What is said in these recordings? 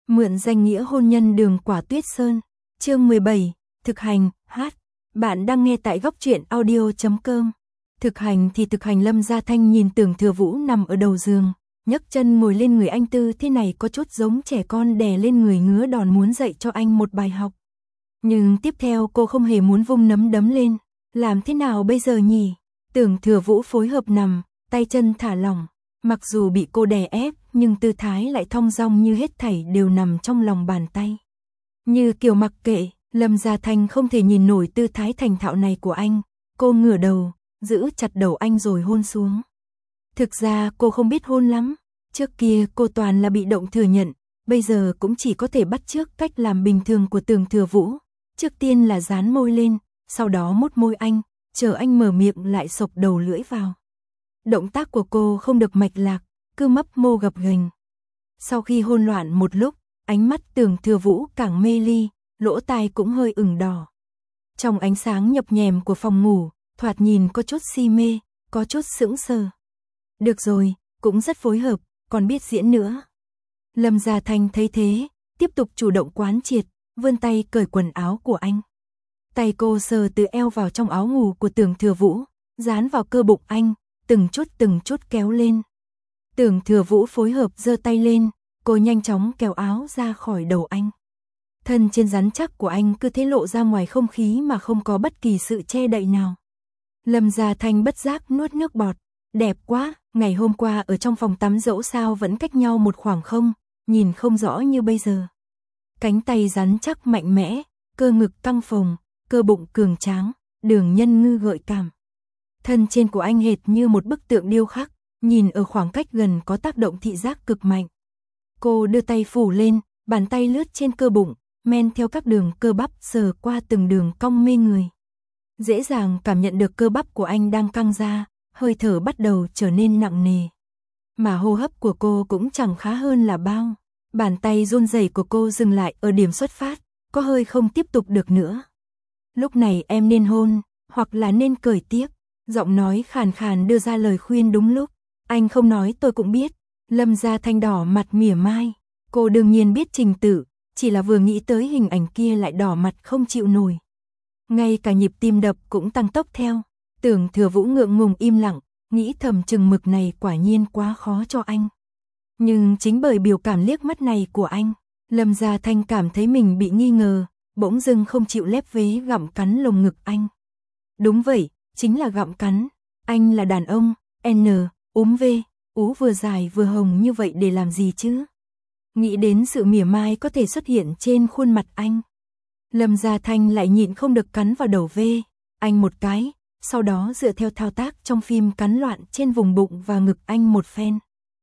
Mượn danh nghĩa hôn nhân Đường Quả Tuyết Sơn. Chương 17, thực hành, hát. Bạn đang nghe tại góc truyện audio.com. Thực hành thì thực hành. Lâm Gia Thanh nhìn Tưởng Thừa Vũ nằm ở đầu giường, nhấc chân ngồi lên người anh, tư thế này có chút giống trẻ con đè lên người ngứa đòn muốn dạy cho anh một bài học. Nhưng tiếp theo cô không hề muốn vung nắm đấm lên. Làm thế nào bây giờ nhỉ? Tưởng Thừa Vũ phối hợp nằm, tay chân thả lỏng. Mặc dù bị cô đè ép, nhưng tư thái lại thong dong như hết thảy đều nằm trong lòng bàn tay. Như kiểu mặc kệ, Lâm Gia Thanh không thể nhìn nổi tư thái thành thạo này của anh. Cô ngửa đầu, giữ chặt đầu anh rồi hôn xuống. Thực ra cô không biết hôn lắm. Trước kia cô toàn là bị động thừa nhận, bây giờ cũng chỉ có thể bắt chước cách làm bình thường của Tưởng Thừa Vũ. Trước tiên là dán môi lên, sau đó mút môi anh, chờ anh mở miệng lại xộc đầu lưỡi vào. Động tác của cô không được mạch lạc, cứ mấp mô gập ghềnh. Sau khi hôn loạn một lúc, ánh mắt Tưởng Thừa Vũ càng mê ly, lỗ tai cũng hơi ửng đỏ. Trong ánh sáng nhập nhèm của phòng ngủ, thoạt nhìn có chút si mê, có chút sững sờ. Được rồi, cũng rất phối hợp, còn biết diễn nữa. Lâm Gia Thanh thấy thế, tiếp tục chủ động quán triệt, vươn tay cởi quần áo của anh. Tay cô sờ từ eo vào trong áo ngủ của Tưởng Thừa Vũ, dán vào cơ bụng anh, từng chút kéo lên. Tưởng Thừa Vũ phối hợp giơ tay lên, cô nhanh chóng kéo áo ra khỏi đầu anh. Thân trên rắn chắc của anh cứ thế lộ ra ngoài không khí mà không có bất kỳ sự che đậy nào. Lâm Gia Thanh bất giác nuốt nước bọt. Đẹp quá, ngày hôm qua ở trong phòng tắm dẫu sao vẫn cách nhau một khoảng không, nhìn không rõ như bây giờ. Cánh tay rắn chắc mạnh mẽ, cơ ngực căng phồng, cơ bụng cường tráng, đường nhân ngư gợi cảm. Thân trên của anh hệt như một bức tượng điêu khắc, nhìn ở khoảng cách gần có tác động thị giác cực mạnh. Cô đưa tay phủ lên, bàn tay lướt trên cơ bụng, men theo các đường cơ bắp sờ qua từng đường cong mê người. Dễ dàng cảm nhận được cơ bắp của anh đang căng ra, hơi thở bắt đầu trở nên nặng nề. Mà hô hấp của cô cũng chẳng khá hơn là bao. Bàn tay run rẩy của cô dừng lại ở điểm xuất phát, có hơi không tiếp tục được nữa. Lúc này em nên hôn, hoặc là nên cởi tiếp. Giọng nói khàn khàn đưa ra lời khuyên đúng lúc. Anh không nói tôi cũng biết. Lâm Gia Thanh đỏ mặt mỉa mai. Cô đương nhiên biết trình tự, chỉ là vừa nghĩ tới hình ảnh kia lại đỏ mặt không chịu nổi. Ngay cả nhịp tim đập cũng tăng tốc theo. Tưởng Thừa Vũ ngượng ngùng im lặng, nghĩ thầm chừng mực này quả nhiên quá khó cho anh. Nhưng chính bởi biểu cảm liếc mắt này của anh, Lâm Gia Thanh cảm thấy mình bị nghi ngờ, bỗng dưng không chịu lép vế gặm cắn lồng ngực anh. Đúng vậy, chính là gặm cắn. Anh là đàn ông, V, ú vừa dài vừa hồng như vậy để làm gì chứ? Nghĩ đến sự mỉa mai có thể xuất hiện trên khuôn mặt anh, Lâm Gia Thanh lại nhịn không được cắn vào đầu V, anh một cái, sau đó dựa theo thao tác trong phim cắn loạn trên vùng bụng và ngực anh một phen.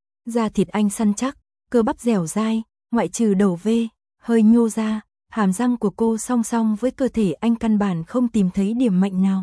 Da thịt anh săn chắc, cơ bắp dẻo dai, ngoại trừ đầu V, hơi nhô ra, hàm răng của cô song song với cơ thể anh căn bản không tìm thấy điểm mạnh nào.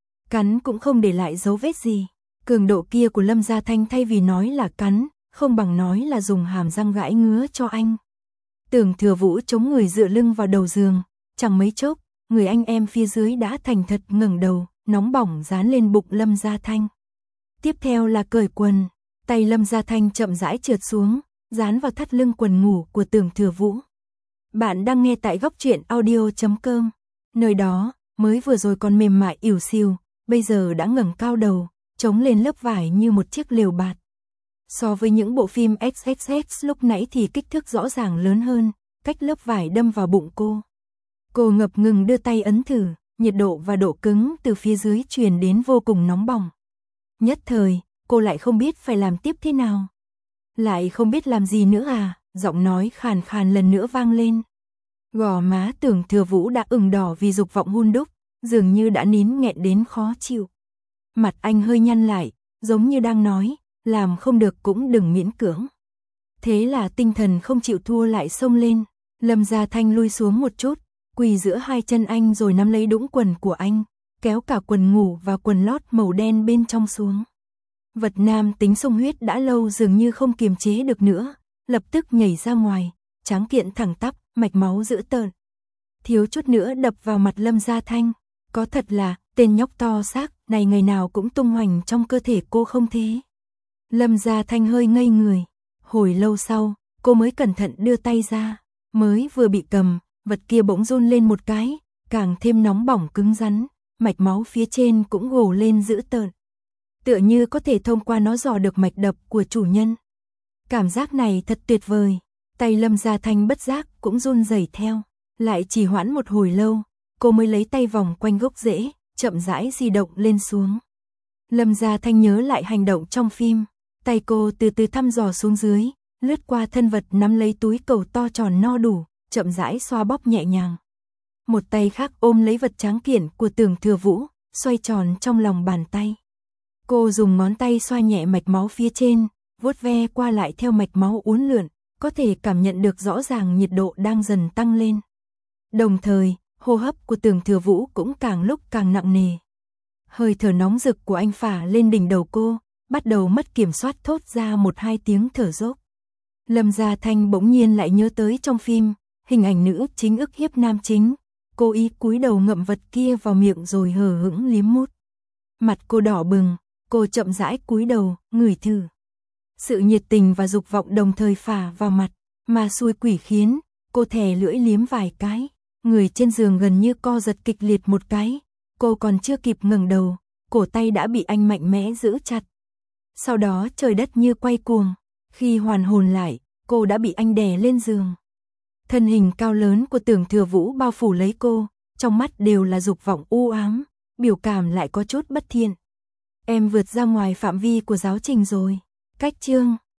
Cắn cũng không để lại dấu vết gì. Cường độ kia của Lâm Gia Thanh thay vì nói là cắn, không bằng nói là dùng hàm răng gãi ngứa cho anh. Tưởng Thừa Vũ chống người dựa lưng vào đầu giường, chẳng mấy chốc, người anh em phía dưới đã thành thật ngẩng đầu, nóng bỏng dán lên bụng Lâm Gia Thanh. Tiếp theo là cởi quần, tay Lâm Gia Thanh chậm rãi trượt xuống, dán vào thắt lưng quần ngủ của Tưởng Thừa Vũ. Bạn đang nghe tại góc truyện audio.com. Nơi đó, mới vừa rồi còn mềm mại ỉu xìu, bây giờ đã ngẩng cao đầu, chống lên lớp vải như một chiếc lều bạt. So với những bộ phim XXX lúc nãy thì kích thước rõ ràng lớn hơn, cách lớp vải đâm vào bụng cô. Cô ngập ngừng đưa tay ấn thử, nhiệt độ và độ cứng từ phía dưới truyền đến vô cùng nóng bỏng. Nhất thời, cô lại không biết phải làm tiếp thế nào. Lại không biết làm gì nữa à, giọng nói khàn khàn lần nữa vang lên. Gò má Tưởng Thừa Vũ đã ửng đỏ vì dục vọng hun đúc, dường như đã nín nghẹn đến khó chịu. Mặt anh hơi nhăn lại, giống như đang nói, làm không được cũng đừng miễn cưỡng. Thế là tinh thần không chịu thua lại xông lên. Lâm Gia Thanh lui xuống một chút, quỳ giữa hai chân anh rồi nắm lấy đũng quần của anh, kéo cả quần ngủ và quần lót màu đen bên trong xuống. Vật nam tính xông huyết đã lâu dường như không kiềm chế được nữa, lập tức nhảy ra ngoài, tráng kiện thẳng tắp, mạch máu dữ tợn. Thiếu chút nữa đập vào mặt Lâm Gia Thanh. Có thật là, tên nhóc to xác này ngày nào cũng tung hoành trong cơ thể cô không thế? Lâm Gia Thanh hơi ngây người. Hồi lâu sau, cô mới cẩn thận đưa tay ra. Mới vừa bị cầm, vật kia bỗng run lên một cái, càng thêm nóng bỏng cứng rắn, mạch máu phía trên cũng gồ lên dữ tợn. Tựa như có thể thông qua nó dò được mạch đập của chủ nhân. Cảm giác này thật tuyệt vời, tay Lâm Gia Thanh bất giác cũng run rẩy theo, lại trì hoãn một hồi lâu, cô mới lấy tay vòng quanh gốc rễ, chậm rãi di động lên xuống. Lâm Gia Thanh nhớ lại hành động trong phim, tay cô từ từ thăm dò xuống dưới, lướt qua thân vật nắm lấy túi cầu to tròn no đủ, chậm rãi xoa bóp nhẹ nhàng. Một tay khác ôm lấy vật tráng kiện của Tưởng Thừa Vũ, xoay tròn trong lòng bàn tay. Cô dùng ngón tay xoa nhẹ mạch máu phía trên, vuốt ve qua lại theo mạch máu uốn lượn, có thể cảm nhận được rõ ràng nhiệt độ đang dần tăng lên. Đồng thời, hô hấp của Tưởng Thừa Vũ cũng càng lúc càng nặng nề. Hơi thở nóng rực của anh phả lên đỉnh đầu cô, bắt đầu mất kiểm soát thốt ra một hai tiếng thở dốc. Lâm Gia Thanh bỗng nhiên lại nhớ tới trong phim, hình ảnh nữ chính ức hiếp nam chính, cô ý cúi đầu ngậm vật kia vào miệng rồi hờ hững liếm mút. Mặt cô đỏ bừng, cô chậm rãi cúi đầu, ngửi thử. Sự nhiệt tình và dục vọng đồng thời phả vào mặt, mà xui quỷ khiến, cô thè lưỡi liếm vài cái, người trên giường gần như co giật kịch liệt một cái, cô còn chưa kịp ngẩng đầu, cổ tay đã bị anh mạnh mẽ giữ chặt. Sau đó trời đất như quay cuồng, khi hoàn hồn lại, cô đã bị anh đè lên giường. Thân hình cao lớn của Tưởng Thừa Vũ bao phủ lấy cô, trong mắt đều là dục vọng u ám, biểu cảm lại có chút bất thiện. Em vượt ra ngoài phạm vi của giáo trình rồi. Cách chương